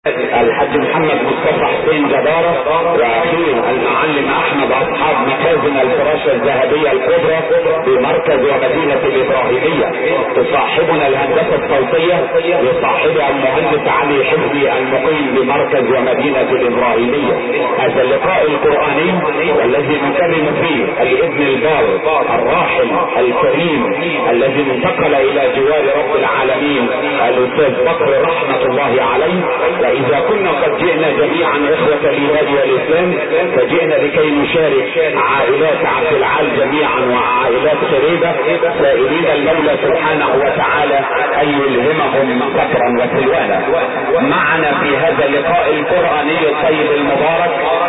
الحاج محمد مصطفى حسين جبارة واخيه المعلم احمد اصحاب مخازن الفراشة الذهبية الكبرى بمركز ومدينة الابراهيمية. تصاحبنا الهندسة الصوتية يصاحبها المهندس علي حفظي المقيم بمركز ومدينة الابراهيمية. هذا اللقاء القرآني والذي نكرم فيه الابن البار الراحل الكريم الذي انتقل الى جوار رب العالمين الاستاذ بكر رحمة الله عليه. إذا كنا قد جئنا جميعا إخوة الإيمان والإسلام فجئنا لكي نشارك عائلات عبد العال جميعا وعائلات شريبة سائلين المولى سبحانه وتعالى أن يلهمهم سكرا وسلوانا. معنا في هذا اللقاء القرآني الطيب المبارك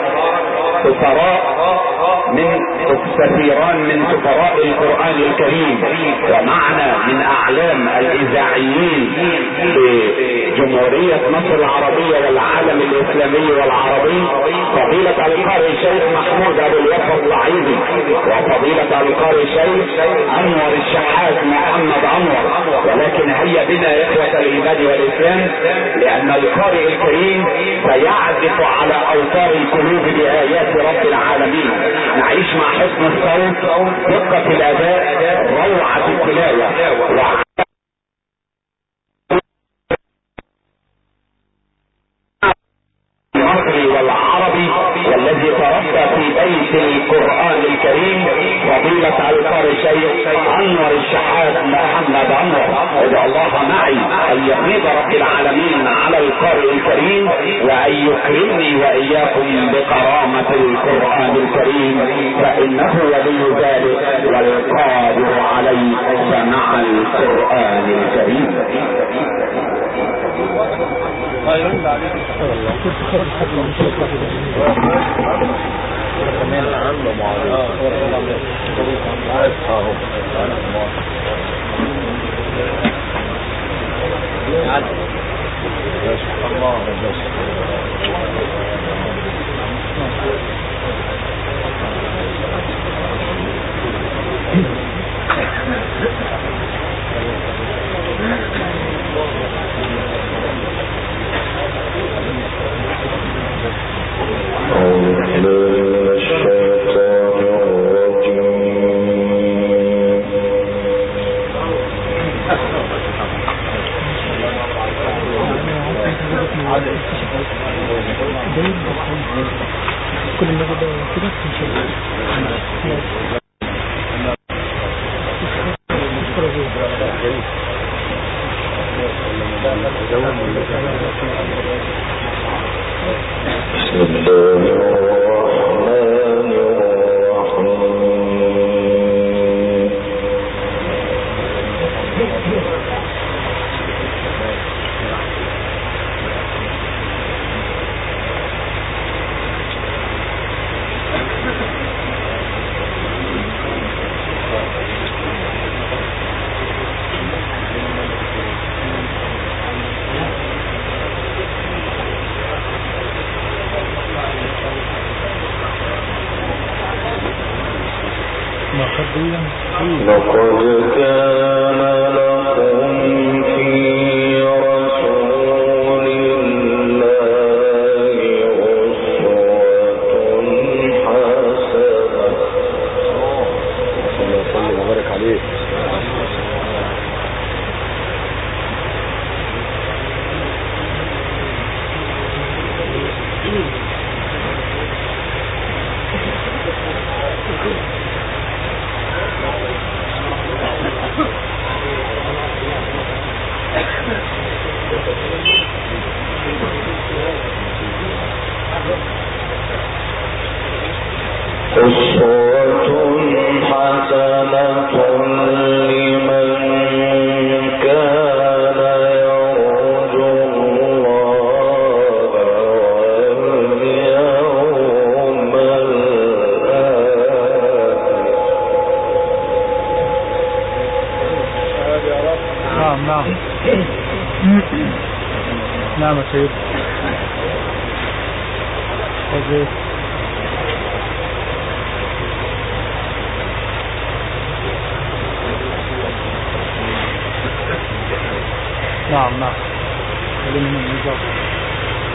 سفيران من سفراء القرآن الكريم، ومعنا من أعلام الإذاعيين بجمهورية مصر العربية والعالم الإسلامي والعربي فضيلة القارئ الشيخ محمود أبو الوفا الصعيدي، وفضيلة القارئ الشيخ أنور الشحات محمد أنور. ولكن هيا بنا إخوة الإيمان والإسلام لأن القارئ الكريم سيعزف على أوتار القلوب بآيات رب العالمين. نعيش مع حسن الصوت، دقة الأداء، روعة التلاوة المصري والعربي والذي تربى في بيت القرآن الكريم فضيلة القارئ الشيخ أنور الشحات محمد أنور. ادعو الله معي أن يفيض رب العالمين على القارئ الكريم وأن يكرمني وإياكم بكرامة القرآن الكريم فإنه ولي ذلك والقادر عليه. سمع القرآن الكريم. نعم سيد. نعم خلينا من النظام.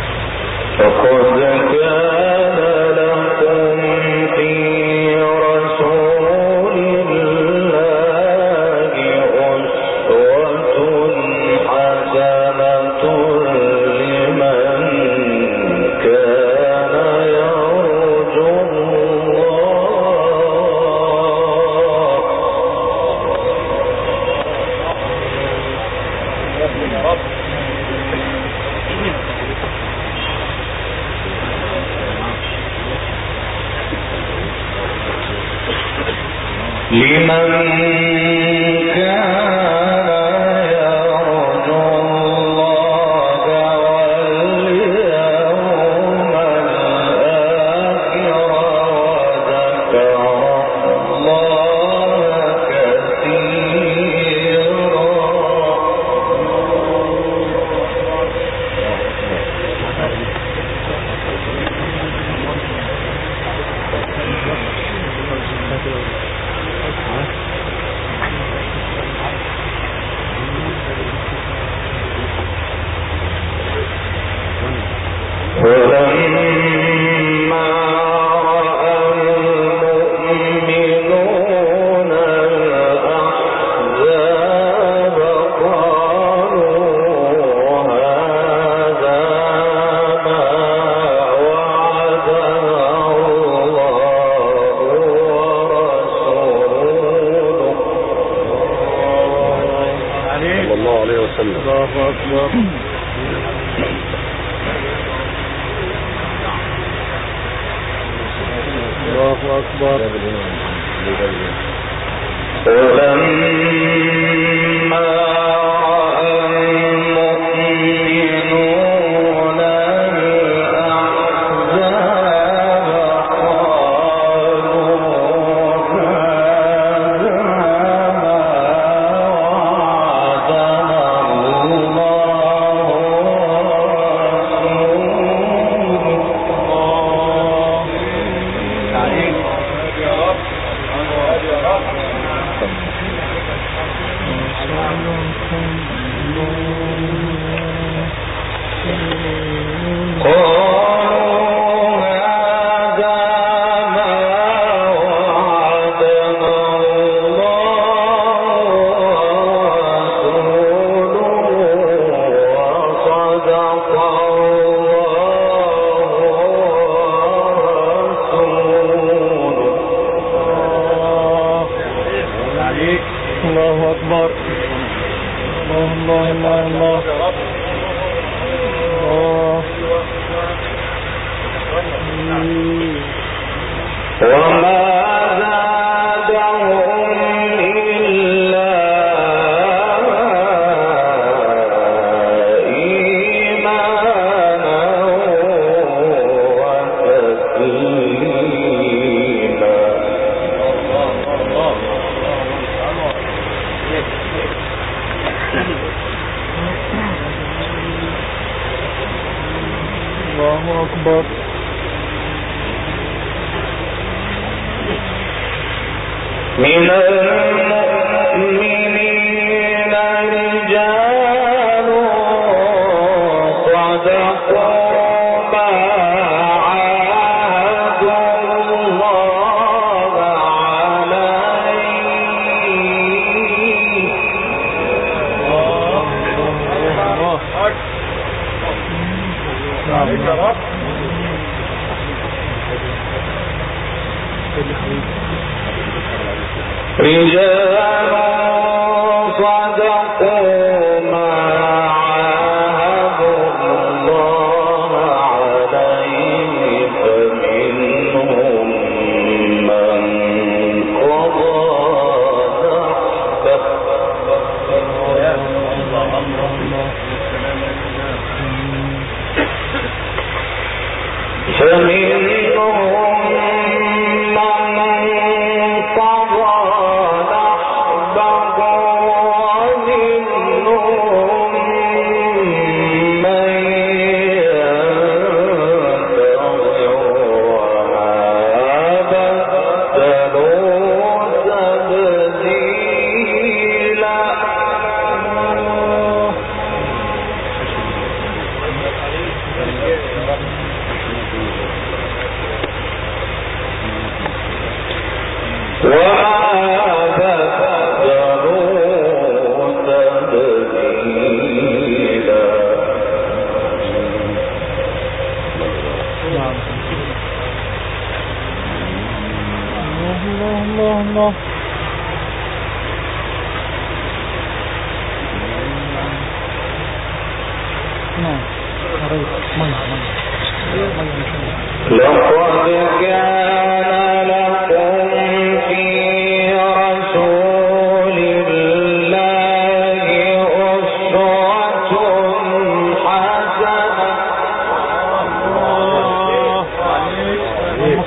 لقد كان لكم في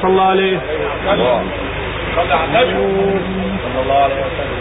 صلى عليه صلى على النبي صلى الله عليه وسلم.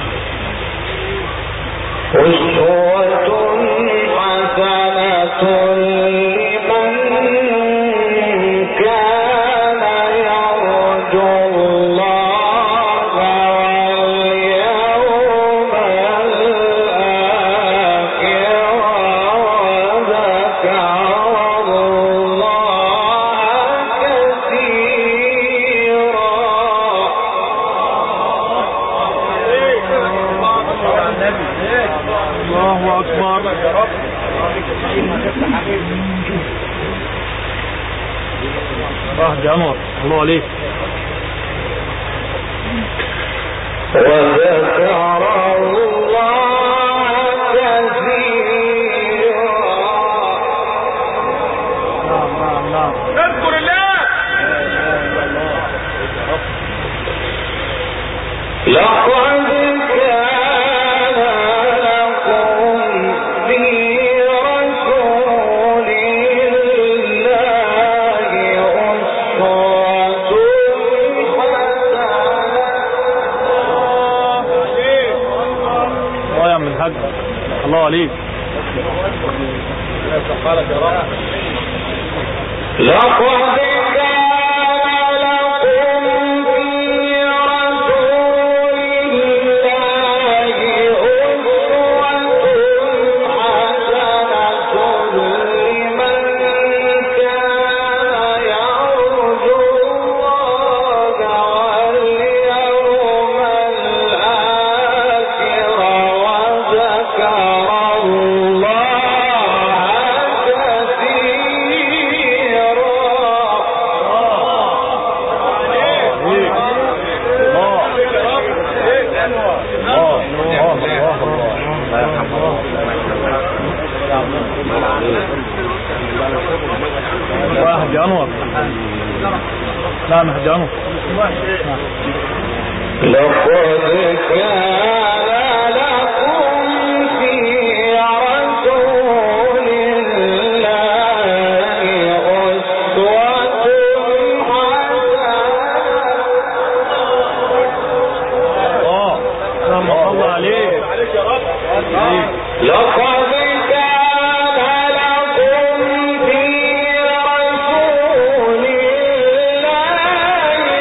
الله أكبر. واحد أمر الله عليك. وذكر الله كثيرا. اذكر الله. لقد كان لكم في رسول الله أسوة حسنة. الله يا عم الحاج الله عليك. لقد واحد أنور. نعم واحد أنور. لقد كان لكم في رسول الله أسوة حسنة. الله عليك. لقد كان لكم في رسول الله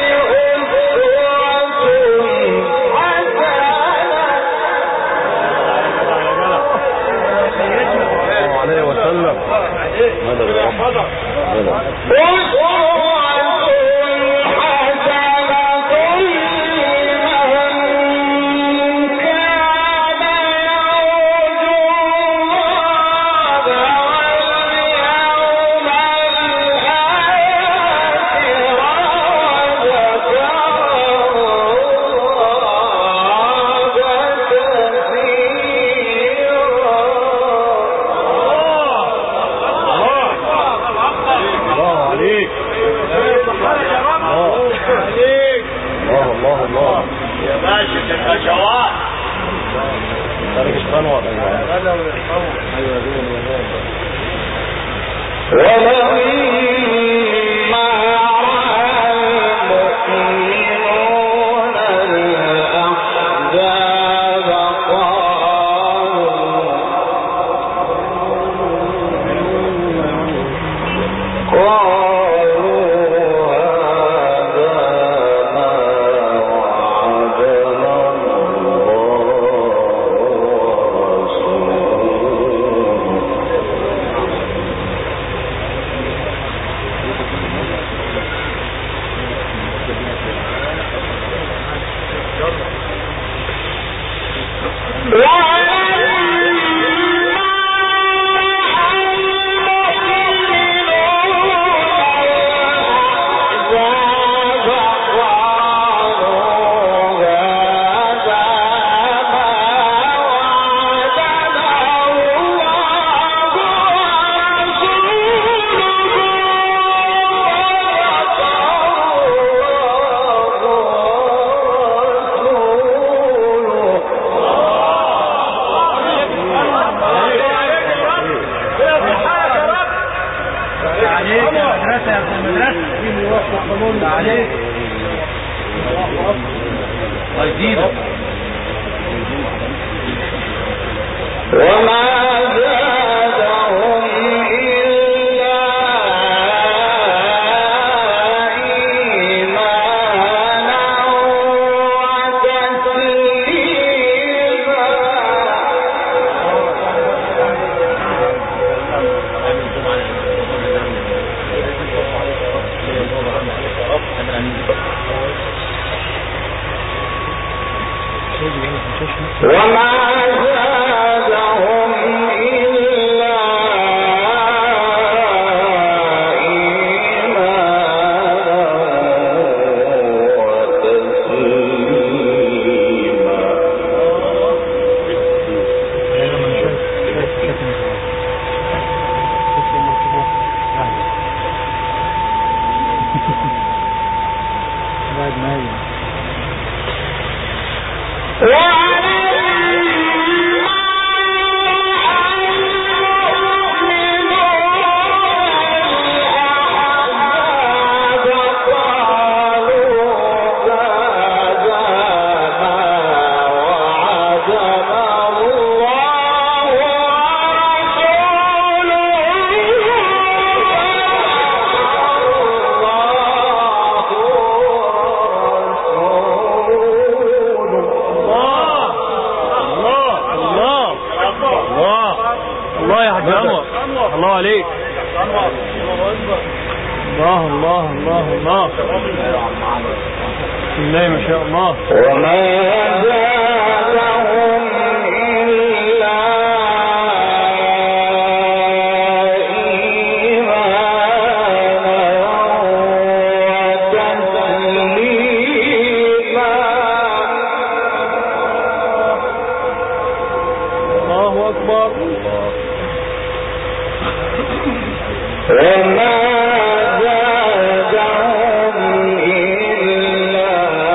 عليك يا مدرسة يا ابن المدرسة مين يوصل القانون عليك ويزيدك وما زادهم إلا إيمانا وتسليما وما زادهم إلا إيمانا الله عليك الله الله الله الله بسم الله ما شاء الله وما زادهم إلا إيمانا وتسليما الله أكبر وما زادهم إلا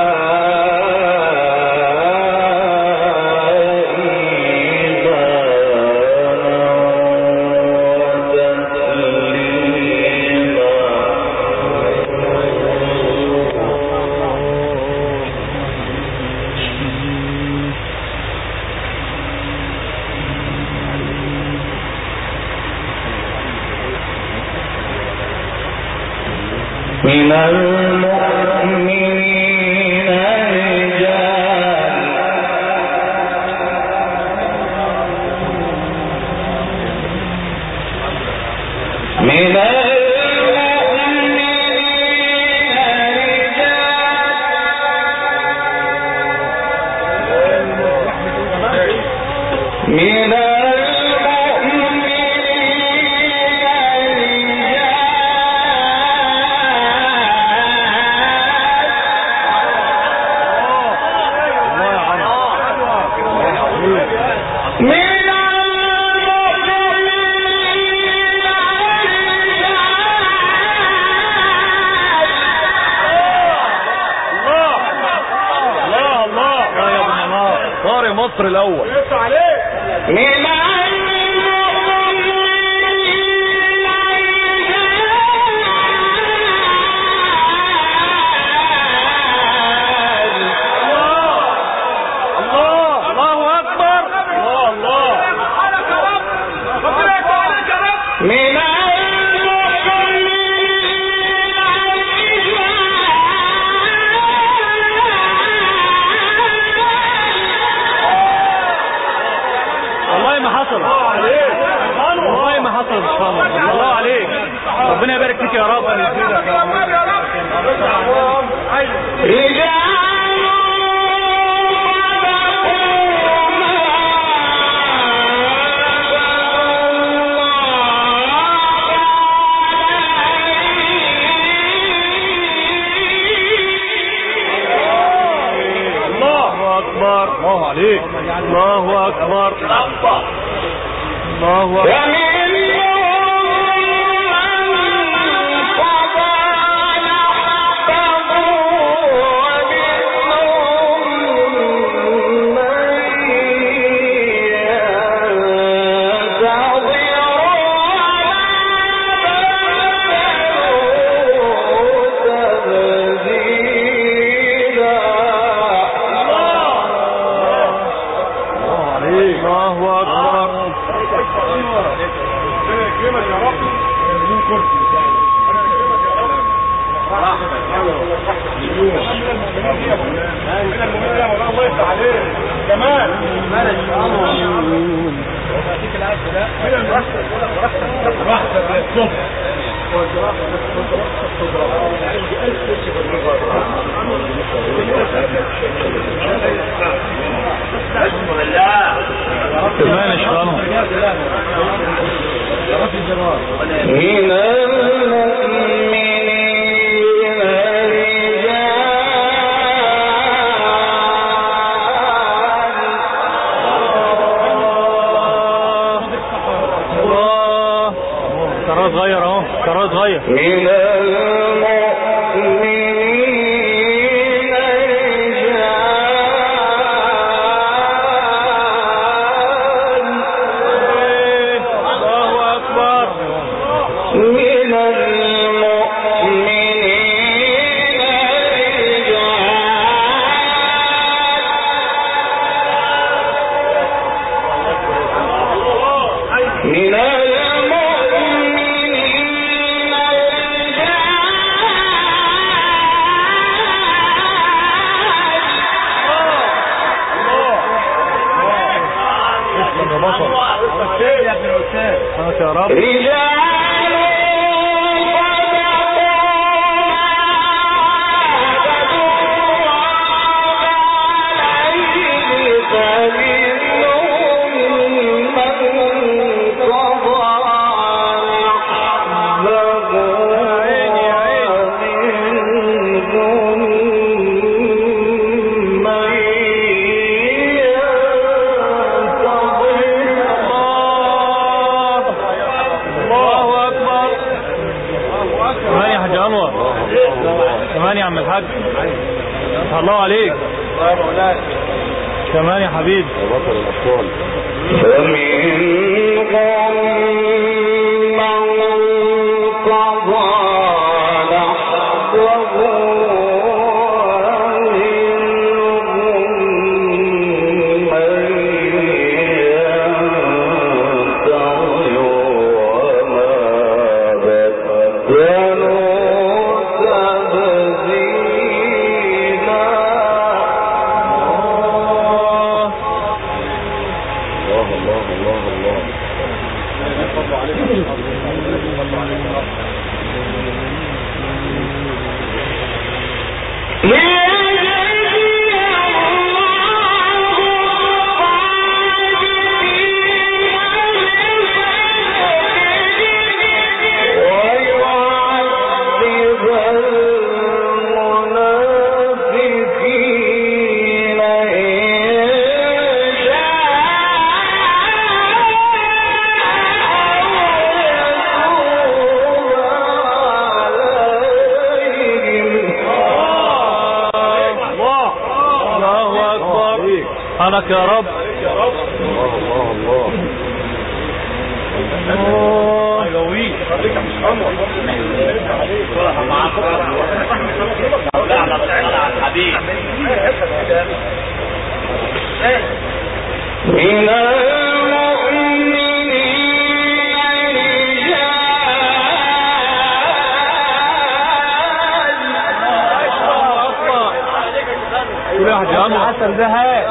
من المؤمنين رجال من المؤمنين رجال من مصر الأول من والله ما حصل الله عليك ربنا يبارك فيك يا رب الله أكبر الله عليك الله أكبر الله أكبر سبحانك يا رب. حسن زهاء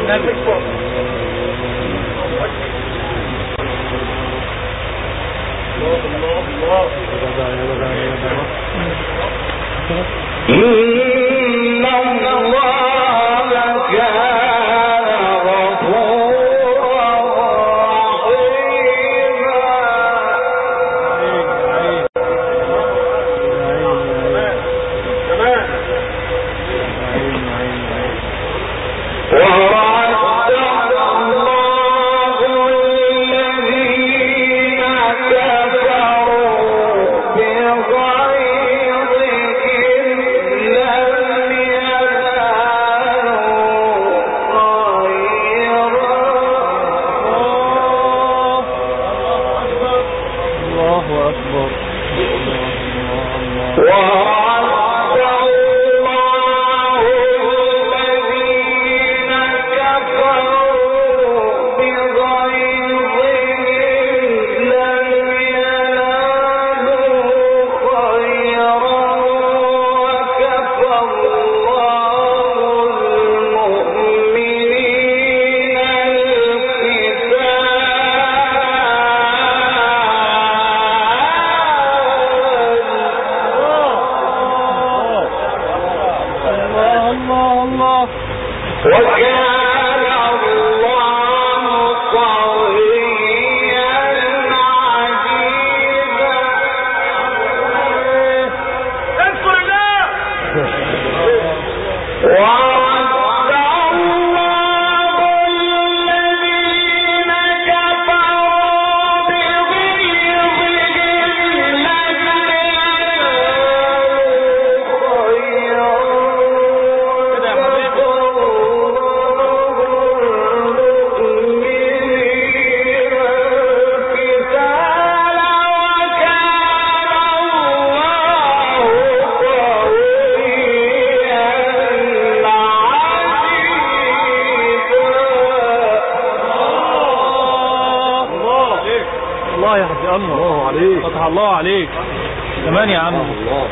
الله عليك كمان يا عم. الله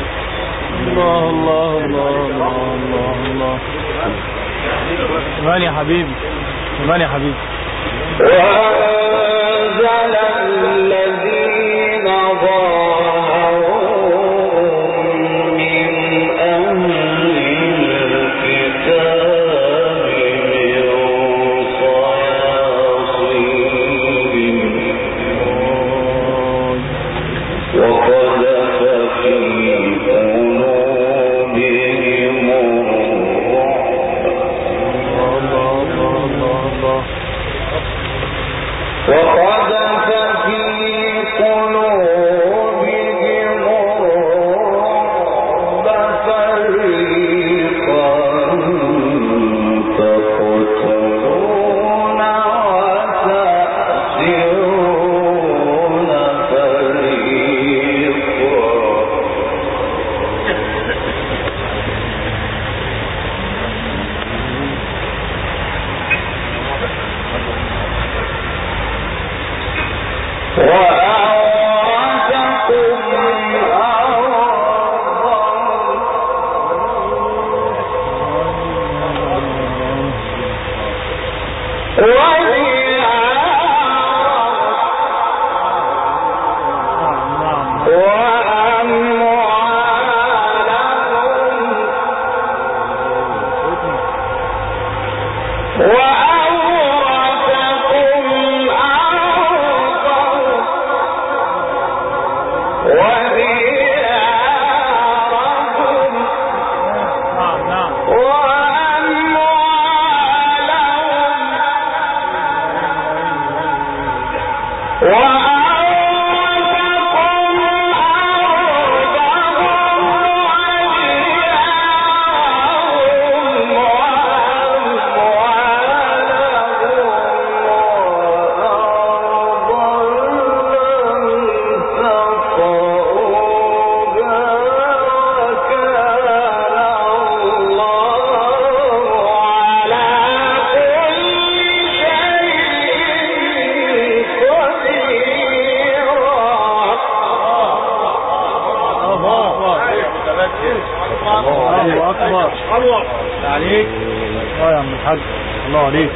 الله الله الله الله الله كمان يا حبيبي كمان يا حبيبي. وأنزل الذين ظاهروا من أهل الكتاب وقذف في قلوبهم الرعب الله اكبر. الله عليك. يا عم الحاج الله عليك.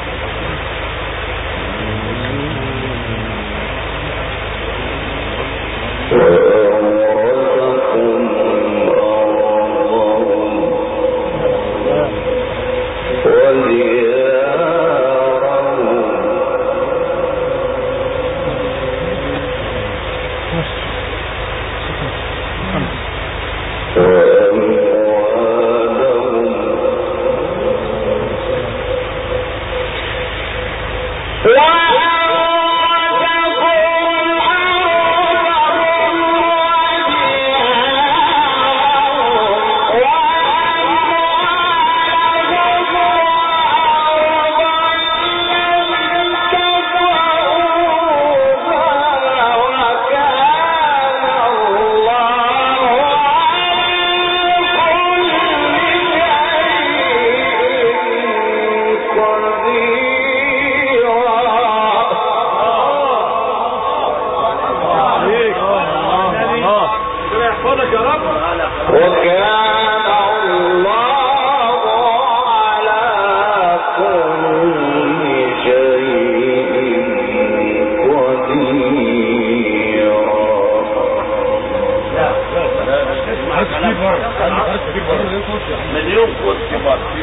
مليون كرسي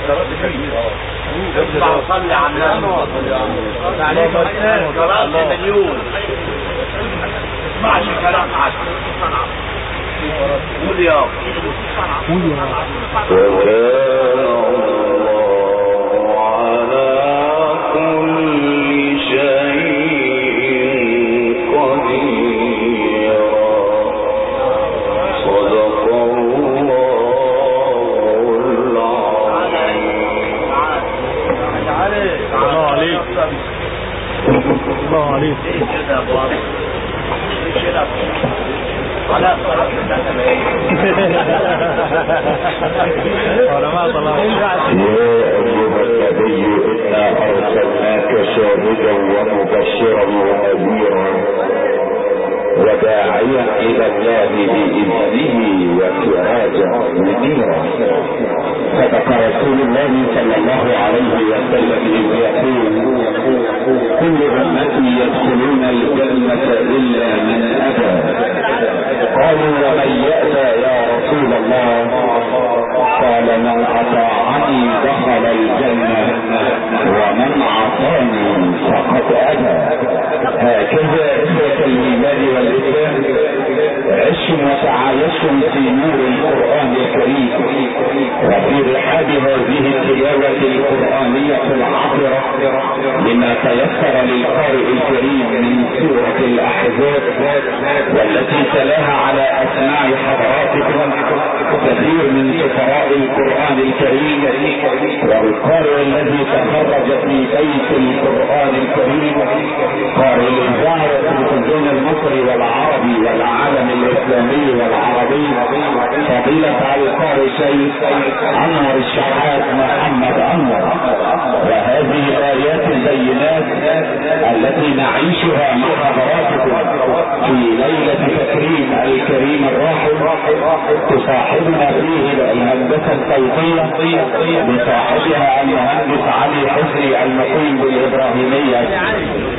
اسمع وصلي على النبي كراسي مليون. اسمعش كلام حد. قول يا الله عليك. إنا أرسلناك شاهدا ومبشرا ونذيرا وداعيا إلى الله بإذنه وسراجا منيرا. صدق رسول الله صلى الله عليه وسلم إذ يقول كل أمتي يدخلون الجنة إلا من أبى. قالوا ومن يأبى يا رسول الله؟ قال من أطاعني دخل الجنة ومن عصاني فقد أبى. هكذا إخوة الإيمان والإسلام عشوا وتعايشوا في نور القرآن الكريم وفي رحاب هذه التلاوة القرآنية العطرة لما تيسر للقارئ الكريم من سورة الأحزاب والتي تلاها على أسماع حضراتكم كثير من سفراء القرآن الكريم والقارئ الذي تخرج في بيت القرآن الكريم قارئ الإذاعة والتلفزيون المصري والعربي والعالم الإسلامي والعربي فضيلة القارئ شيخ أنور الشحات محمد أنور. وهذه الآيات البينات التي نعيشها مع حضراتكم في ليلة تكريم الكريم الراحل تصاحبنا فيه الهندسة الصوتية بصاحبها المهندس علي حسني المقيم بالإبراهيمية